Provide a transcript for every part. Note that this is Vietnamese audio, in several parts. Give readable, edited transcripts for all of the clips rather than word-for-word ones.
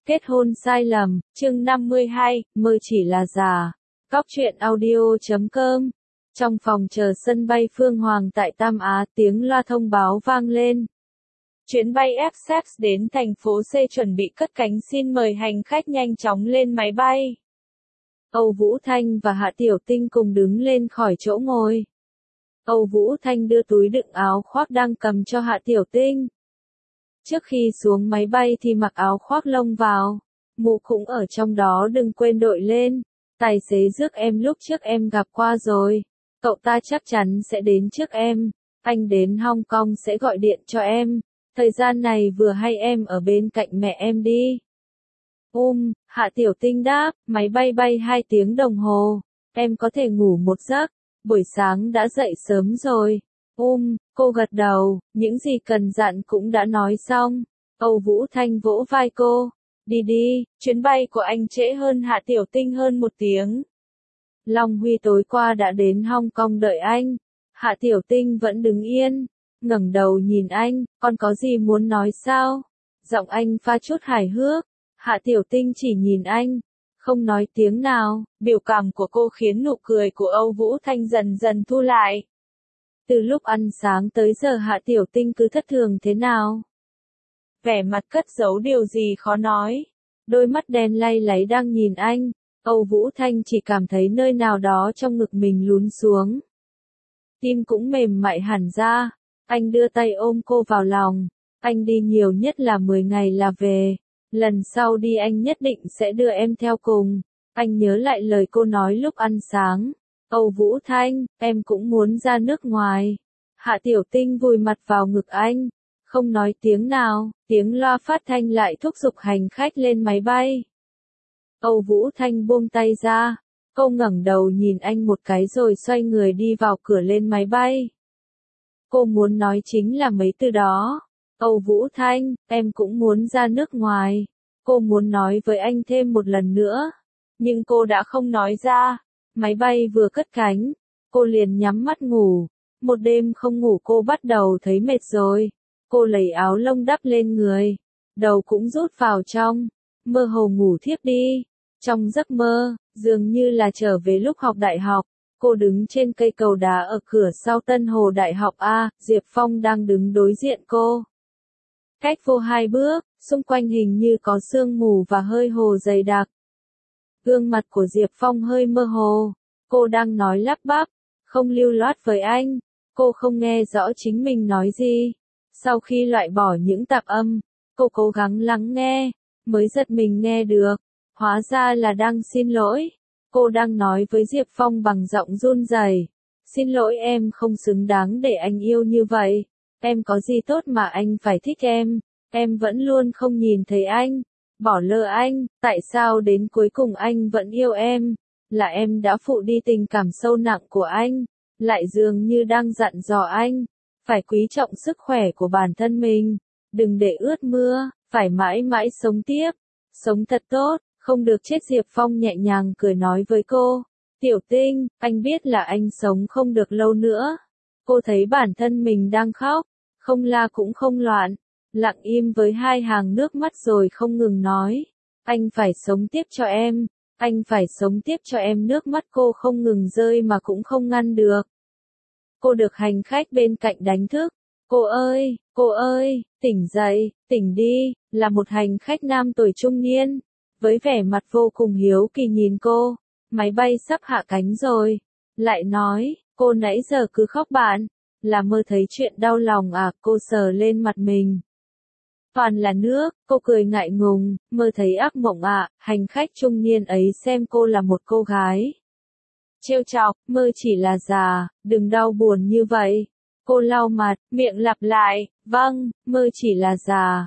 Kết hôn sai lầm, chương 52, mơ chỉ là giả. Cóc truyện audio.com. Trong phòng chờ sân bay Phương Hoàng tại Tam Á, tiếng loa thông báo vang lên. Chuyến bay Essex đến thành phố C chuẩn bị cất cánh, xin mời hành khách nhanh chóng lên máy bay. Âu Vũ Thanh và Hạ Tiểu Tinh cùng đứng lên khỏi chỗ ngồi. Âu Vũ Thanh đưa túi đựng áo khoác đang cầm cho Hạ Tiểu Tinh. Trước khi xuống máy bay thì mặc áo khoác lông vào. Mũ cũng ở trong đó, đừng quên đội lên. Tài xế rước em lúc trước em gặp qua rồi. Cậu ta chắc chắn sẽ đến trước em. Anh đến Hong Kong sẽ gọi điện cho em. Thời gian này vừa hay em ở bên cạnh mẹ em đi. Hạ Tiểu Tinh đáp, máy bay bay 2 tiếng đồng hồ. Em có thể ngủ một giấc. Buổi sáng đã dậy sớm rồi. Cô gật đầu, những gì cần dặn cũng đã nói xong. Âu Vũ Thanh vỗ vai cô. Đi, chuyến bay của anh trễ hơn Hạ Tiểu Tinh hơn 1 tiếng. Long Huy tối qua đã đến Hong Kong đợi anh. Hạ Tiểu Tinh vẫn đứng yên, ngẩng đầu nhìn anh, con có gì muốn nói sao? Giọng anh pha chút hài hước. Hạ Tiểu Tinh chỉ nhìn anh, không nói tiếng nào. Biểu cảm của cô khiến nụ cười của Âu Vũ Thanh dần dần thu lại. Từ lúc ăn sáng tới giờ Hạ Tiểu Tinh cứ thất thường thế nào? Vẻ mặt cất giấu điều gì khó nói. Đôi mắt đen lay láy đang nhìn anh. Âu Vũ Thanh chỉ cảm thấy nơi nào đó trong ngực mình lún xuống. Tim cũng mềm mại hẳn ra. Anh đưa tay ôm cô vào lòng. Anh đi nhiều nhất là 10 ngày là về. Lần sau đi anh nhất định sẽ đưa em theo cùng. Anh nhớ lại lời cô nói lúc ăn sáng. Âu Vũ Thanh, em cũng muốn ra nước ngoài. Hạ Tiểu Tinh vùi mặt vào ngực anh, không nói tiếng nào. Tiếng loa phát thanh lại thúc giục hành khách lên máy bay. Âu Vũ Thanh buông tay ra. Cô ngẩng đầu nhìn anh một cái rồi xoay người đi vào cửa lên máy bay. Cô muốn nói chính là mấy từ đó. Âu Vũ Thanh, em cũng muốn ra nước ngoài. Cô muốn nói với anh thêm một lần nữa. Nhưng cô đã không nói ra. Máy bay vừa cất cánh, cô liền nhắm mắt ngủ. Một đêm không ngủ cô bắt đầu thấy mệt rồi. Cô lấy áo lông đắp lên người, đầu cũng rút vào trong, mơ hồ ngủ thiếp đi. Trong giấc mơ, dường như là trở về lúc học đại học. Cô đứng trên cây cầu đá ở cửa sau Tân Hồ Đại học A, Diệp Phong đang đứng đối diện cô. Cách vô 2 bước, xung quanh hình như có sương mù và hơi hồ dày đặc. Gương mặt của Diệp Phong hơi mơ hồ. Cô đang nói lắp bắp, không lưu loát với anh. Cô không nghe rõ chính mình nói gì. Sau khi loại bỏ những tạp âm, cô cố gắng lắng nghe, mới giật mình nghe được. Hóa ra là đang xin lỗi. Cô đang nói với Diệp Phong bằng giọng run rẩy. Xin lỗi, em không xứng đáng để anh yêu như vậy. Em có gì tốt mà anh phải thích em. Em vẫn luôn không nhìn thấy anh. Bỏ lỡ anh, tại sao đến cuối cùng anh vẫn yêu em? Là em đã phụ đi tình cảm sâu nặng của anh. Lại dường như đang dặn dò anh. Phải quý trọng sức khỏe của bản thân mình. Đừng để ướt mưa, phải mãi mãi sống tiếp. Sống thật tốt, không được chết. Diệp Phong nhẹ nhàng cười nói với cô. Tiểu Tinh, anh biết là anh sống không được lâu nữa. Cô thấy bản thân mình đang khóc. Không la cũng không loạn. Lặng im với 2 hàng nước mắt rồi không ngừng nói. Anh phải sống tiếp cho em. Anh phải sống tiếp cho em. Nước mắt cô không ngừng rơi mà cũng không ngăn được. Cô được hành khách bên cạnh đánh thức. Cô ơi, tỉnh dậy, tỉnh đi, là một hành khách nam tuổi trung niên. Với vẻ mặt vô cùng hiếu kỳ nhìn cô. Máy bay sắp hạ cánh rồi. Lại nói, cô nãy giờ cứ khóc bạn. Là mơ thấy chuyện đau lòng à? Cô sờ lên mặt mình. Toàn là nước, cô cười ngại ngùng, mơ thấy ác mộng à? Hành khách trung niên ấy xem cô là một cô gái. Trêu chọc, mơ chỉ là giả, đừng đau buồn như vậy. Cô lau mặt, miệng lặp lại, vâng, mơ chỉ là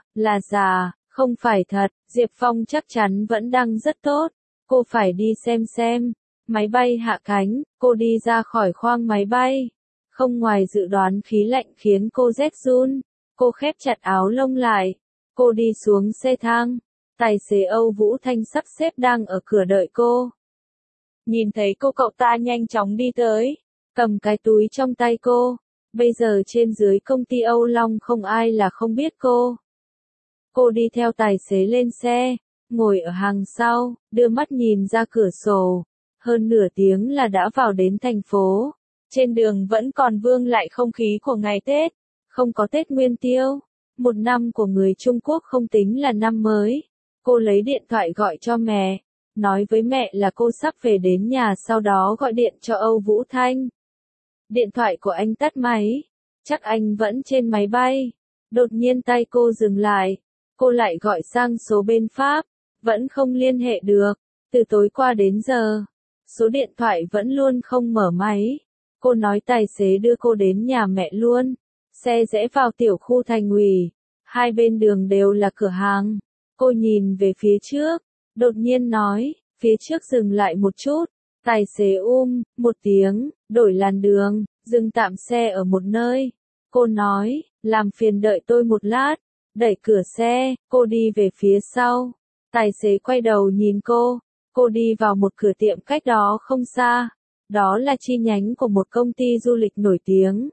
giả, không phải thật. Diệp Phong chắc chắn vẫn đang rất tốt. Cô phải đi xem. Máy bay hạ cánh, cô đi ra khỏi khoang máy bay. Không ngoài dự đoán khí lạnh khiến cô rét run. Cô khép chặt áo lông lại. Cô đi xuống xe thang. Tài xế Âu Vũ Thanh sắp xếp đang ở cửa đợi cô. Nhìn thấy cô, cậu ta nhanh chóng đi tới, cầm cái túi trong tay cô. Bây giờ trên dưới công ty Âu Long không ai là không biết cô. Cô đi theo tài xế lên xe, ngồi ở hàng sau, đưa mắt nhìn ra cửa sổ. Hơn nửa tiếng là đã vào đến thành phố. Trên đường vẫn còn vương lại không khí của ngày Tết. Không có Tết Nguyên Tiêu. Một năm của người Trung Quốc không tính là năm mới. Cô lấy điện thoại gọi cho mẹ. Nói với mẹ là cô sắp về đến nhà, sau đó gọi điện cho Âu Vũ Thanh. Điện thoại của anh tắt máy. Chắc anh vẫn trên máy bay. Đột nhiên tay cô dừng lại. Cô lại gọi sang số bên Pháp. Vẫn không liên hệ được. Từ tối qua đến giờ. Số điện thoại vẫn luôn không mở máy. Cô nói tài xế đưa cô đến nhà mẹ luôn. Xe rẽ vào tiểu khu thành ủy. Hai bên đường đều là cửa hàng. Cô nhìn về phía trước. Đột nhiên nói, phía trước dừng lại một chút. Tài xế một tiếng, đổi làn đường, dừng tạm xe ở một nơi. Cô nói, làm phiền đợi tôi một lát. Đẩy cửa xe, cô đi về phía sau. Tài xế quay đầu nhìn cô. Cô đi vào một cửa tiệm cách đó không xa. Đó là chi nhánh của một công ty du lịch nổi tiếng.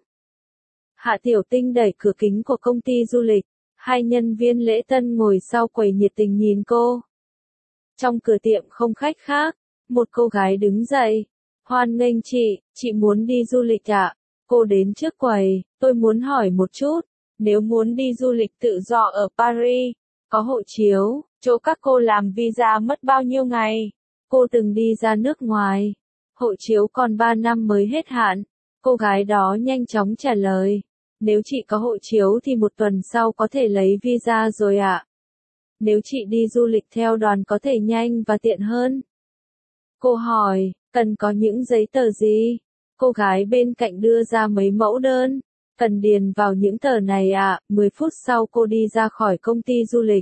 Hạ Tiểu Tinh đẩy cửa kính của công ty du lịch. Hai nhân viên lễ tân ngồi sau quầy nhiệt tình nhìn cô. Trong cửa tiệm không khách khác. Một cô gái đứng dậy. Hoan nghênh chị muốn đi du lịch ạ? Cô đến trước quầy, tôi muốn hỏi một chút. Nếu muốn đi du lịch tự do ở Paris, có hộ chiếu, chỗ các cô làm visa mất bao nhiêu ngày? Cô từng đi ra nước ngoài. Hộ chiếu còn 3 năm mới hết hạn. Cô gái đó nhanh chóng trả lời. Nếu chị có hộ chiếu thì 1 tuần sau có thể lấy visa rồi ạ. Nếu chị đi du lịch theo đoàn có thể nhanh và tiện hơn. Cô hỏi, cần có những giấy tờ gì? Cô gái bên cạnh đưa ra mấy mẫu đơn. Cần điền vào những tờ này ạ. 10 phút sau cô đi ra khỏi công ty du lịch.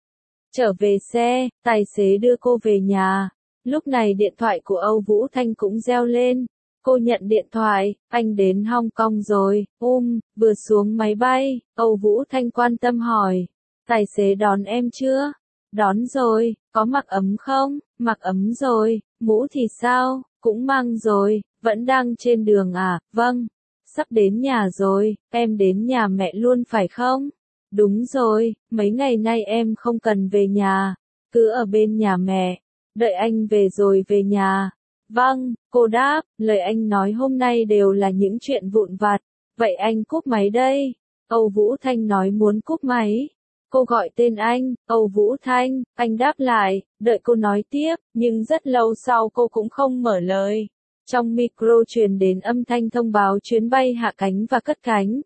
Trở về xe, tài xế đưa cô về nhà. Lúc này điện thoại của Âu Vũ Thanh cũng reo lên. Cô nhận điện thoại, anh đến Hong Kong rồi, vừa xuống máy bay. Âu Vũ Thanh quan tâm hỏi. Tài xế đón em chưa? Đón rồi, có mặc ấm không? Mặc ấm rồi, mũ thì sao? Cũng mang rồi, vẫn đang trên đường à? Vâng, sắp đến nhà rồi, em đến nhà mẹ luôn phải không? Đúng rồi, mấy ngày nay em không cần về nhà, cứ ở bên nhà mẹ, đợi anh về rồi về nhà. Vâng, cô đáp, lời anh nói hôm nay đều là những chuyện vụn vặt, vậy anh cúp máy đây. Âu Vũ Thanh nói muốn cúp máy. Cô gọi tên anh, Âu Vũ Thanh, anh đáp lại, đợi cô nói tiếp, nhưng rất lâu sau cô cũng không mở lời. Trong micro truyền đến âm thanh thông báo chuyến bay hạ cánh và cất cánh.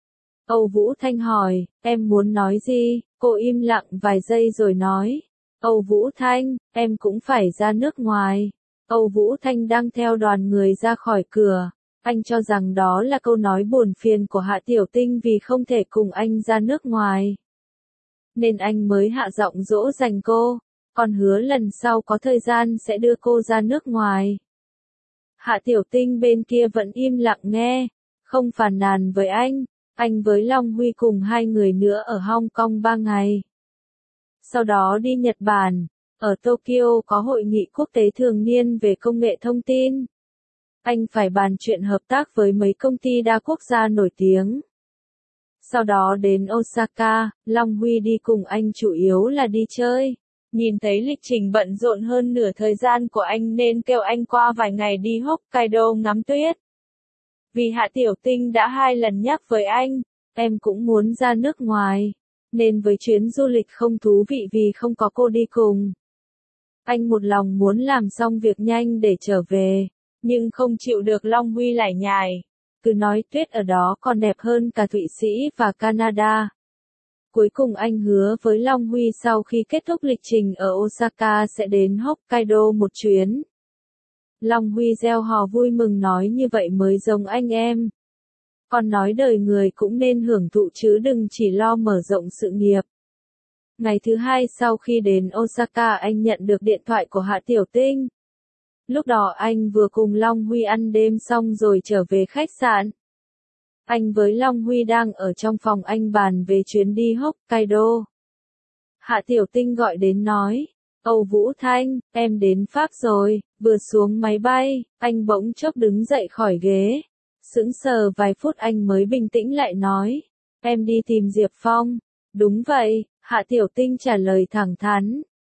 Âu Vũ Thanh hỏi, em muốn nói gì? Cô im lặng vài giây rồi nói. Âu Vũ Thanh, em cũng phải ra nước ngoài. Âu Vũ Thanh đang theo đoàn người ra khỏi cửa. Anh cho rằng đó là câu nói buồn phiền của Hạ Tiểu Tinh vì không thể cùng anh ra nước ngoài. Nên anh mới hạ giọng dỗ dành cô, còn hứa lần sau có thời gian sẽ đưa cô ra nước ngoài. Hạ Tiểu Tinh bên kia vẫn im lặng nghe, không phàn nàn với anh với Long Huy cùng 2 người nữa ở Hong Kong 3 ngày. Sau đó đi Nhật Bản, ở Tokyo có hội nghị quốc tế thường niên về công nghệ thông tin. Anh phải bàn chuyện hợp tác với mấy công ty đa quốc gia nổi tiếng. Sau đó đến Osaka, Long Huy đi cùng anh chủ yếu là đi chơi. Nhìn thấy lịch trình bận rộn hơn nửa thời gian của anh nên kêu anh qua vài ngày đi Hokkaido ngắm tuyết. Vì Hạ Tiểu Tinh đã 2 lần nhắc với anh, em cũng muốn ra nước ngoài, nên với chuyến du lịch không thú vị vì không có cô đi cùng. Anh một lòng muốn làm xong việc nhanh để trở về, nhưng không chịu được Long Huy lải nhải. Cứ nói tuyết ở đó còn đẹp hơn cả Thụy Sĩ và Canada. Cuối cùng anh hứa với Long Huy sau khi kết thúc lịch trình ở Osaka sẽ đến Hokkaido một chuyến. Long Huy reo hò vui mừng nói như vậy mới giống anh em. Còn nói đời người cũng nên hưởng thụ chứ đừng chỉ lo mở rộng sự nghiệp. Ngày thứ 2 sau khi đến Osaka anh nhận được điện thoại của Hạ Tiểu Tinh. Lúc đó anh vừa cùng Long Huy ăn đêm xong rồi trở về khách sạn. Anh với Long Huy đang ở trong phòng anh bàn về chuyến đi Hokkaido. Hạ Tiểu Tinh gọi đến nói, Âu Vũ Thanh, em đến Pháp rồi, vừa xuống máy bay, anh bỗng chốc đứng dậy khỏi ghế. Sững sờ vài phút anh mới bình tĩnh lại nói, em đi tìm Diệp Phong. Đúng vậy, Hạ Tiểu Tinh trả lời thẳng thắn.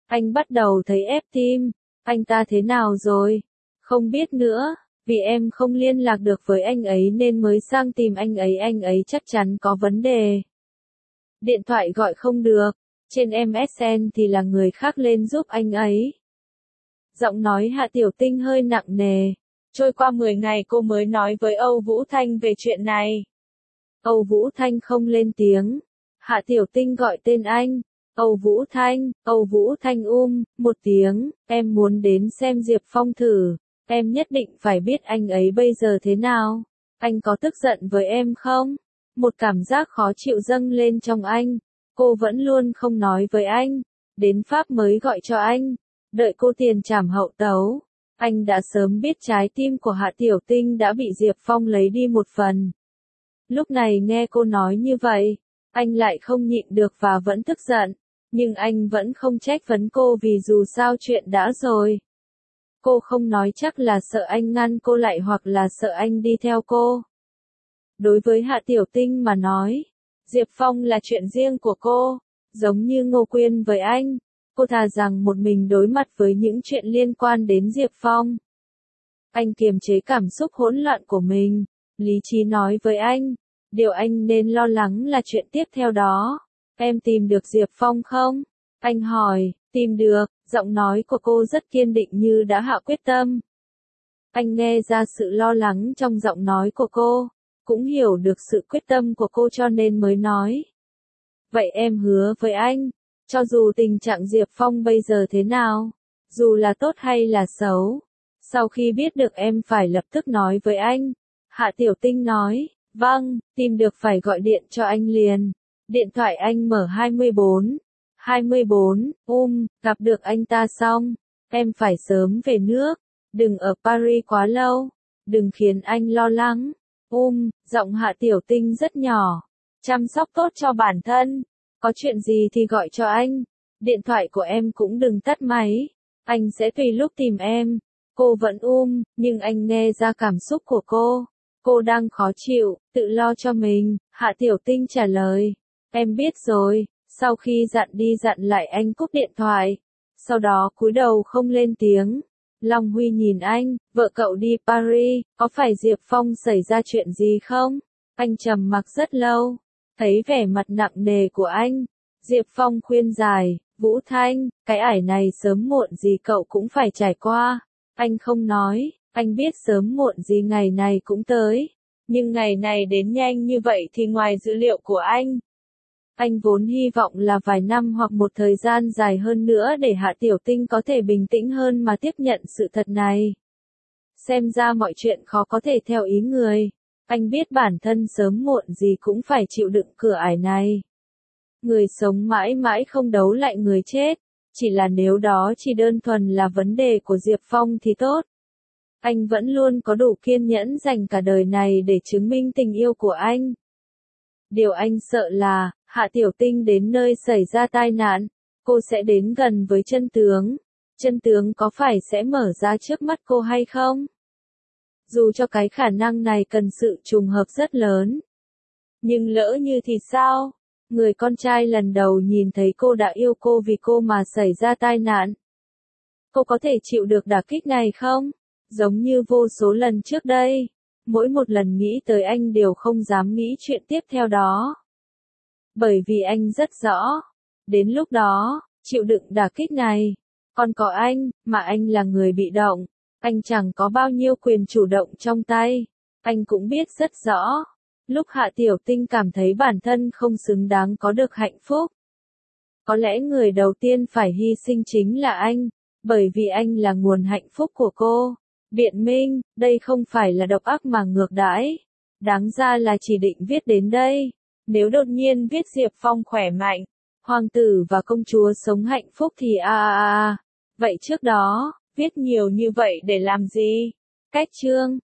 Anh bắt đầu thấy ép tim. Anh ta thế nào rồi? Không biết nữa, vì em không liên lạc được với anh ấy nên mới sang tìm anh ấy chắc chắn có vấn đề. Điện thoại gọi không được, trên MSN thì là người khác lên giúp anh ấy. Giọng nói Hạ Tiểu Tinh hơi nặng nề. Trôi qua 10 ngày cô mới nói với Âu Vũ Thanh về chuyện này. Âu Vũ Thanh không lên tiếng. Hạ Tiểu Tinh gọi tên anh. Âu Vũ Thanh một tiếng, em muốn đến xem Diệp Phong thử. Em nhất định phải biết anh ấy bây giờ thế nào. Anh có tức giận với em không? Một cảm giác khó chịu dâng lên trong anh. Cô vẫn luôn không nói với anh. Đến Pháp mới gọi cho anh. Đợi cô tiền trảm hậu tấu. Anh đã sớm biết trái tim của Hạ Tiểu Tinh đã bị Diệp Phong lấy đi một phần. Lúc này nghe cô nói như vậy, anh lại không nhịn được và vẫn tức giận. Nhưng anh vẫn không trách vấn cô vì dù sao chuyện đã rồi. Cô không nói chắc là sợ anh ngăn cô lại hoặc là sợ anh đi theo cô. Đối với Hạ Tiểu Tinh mà nói, Diệp Phong là chuyện riêng của cô, giống như Ngô Quyên với anh. Cô thà rằng một mình đối mặt với những chuyện liên quan đến Diệp Phong. Anh kiềm chế cảm xúc hỗn loạn của mình, lý trí nói với anh, điều anh nên lo lắng là chuyện tiếp theo đó. Em tìm được Diệp Phong không? Anh hỏi, tìm được, giọng nói của cô rất kiên định như đã hạ quyết tâm. Anh nghe ra sự lo lắng trong giọng nói của cô, cũng hiểu được sự quyết tâm của cô cho nên mới nói. Vậy em hứa với anh, cho dù tình trạng Diệp Phong bây giờ thế nào, dù là tốt hay là xấu, sau khi biết được em phải lập tức nói với anh. Hạ Tiểu Tinh nói, vâng, tìm được phải gọi điện cho anh liền. Điện thoại anh mở 24. Gặp được anh ta xong, em phải sớm về nước, đừng ở Paris quá lâu, đừng khiến anh lo lắng. Giọng Hạ Tiểu Tinh rất nhỏ, chăm sóc tốt cho bản thân, có chuyện gì thì gọi cho anh, điện thoại của em cũng đừng tắt máy, anh sẽ tùy lúc tìm em. Cô vẫn nhưng anh nghe ra cảm xúc của cô đang khó chịu, tự lo cho mình. Hạ Tiểu Tinh trả lời, em biết rồi. Sau khi dặn đi dặn lại anh cúp điện thoại, sau đó cúi đầu không lên tiếng. Long Huy nhìn anh, vợ cậu đi Paris, có phải Diệp Phong xảy ra chuyện gì không? Anh trầm mặc rất lâu, thấy vẻ mặt nặng nề của anh. Diệp Phong khuyên giải, Vũ Thanh, cái ải này sớm muộn gì cậu cũng phải trải qua. Anh không nói, anh biết sớm muộn gì ngày này cũng tới. Nhưng ngày này đến nhanh như vậy thì ngoài dữ liệu của anh. Anh vốn hy vọng là vài năm hoặc một thời gian dài hơn nữa để Hạ Tiểu Tinh có thể bình tĩnh hơn mà tiếp nhận sự thật này. Xem ra mọi chuyện khó có thể theo ý người. Anh biết bản thân sớm muộn gì cũng phải chịu đựng cửa ải này. Người sống mãi mãi không đấu lại người chết. Chỉ là nếu đó chỉ đơn thuần là vấn đề của Diệp Phong thì tốt. Anh vẫn luôn có đủ kiên nhẫn dành cả đời này để chứng minh tình yêu của anh. Điều anh sợ là, Hạ Tiểu Tinh đến nơi xảy ra tai nạn, cô sẽ đến gần với chân tướng. Chân tướng có phải sẽ mở ra trước mắt cô hay không? Dù cho cái khả năng này cần sự trùng hợp rất lớn. Nhưng lỡ như thì sao? Người con trai lần đầu nhìn thấy cô đã yêu cô vì cô mà xảy ra tai nạn. Cô có thể chịu được đả kích này không? Giống như vô số lần trước đây. Mỗi một lần nghĩ tới anh đều không dám nghĩ chuyện tiếp theo đó. Bởi vì anh rất rõ. Đến lúc đó, chịu đựng đả kích này. Còn có anh, mà anh là người bị động. Anh chẳng có bao nhiêu quyền chủ động trong tay. Anh cũng biết rất rõ. Lúc Hạ Tiểu Tinh cảm thấy bản thân không xứng đáng có được hạnh phúc. Có lẽ người đầu tiên phải hy sinh chính là anh. Bởi vì anh là nguồn hạnh phúc của cô. Biện minh, đây không phải là độc ác mà ngược đãi. Đáng ra là chỉ định viết đến đây. Nếu đột nhiên viết Diệp Phong khỏe mạnh, hoàng tử và công chúa sống hạnh phúc thì vậy trước đó, viết nhiều như vậy để làm gì? Cách chương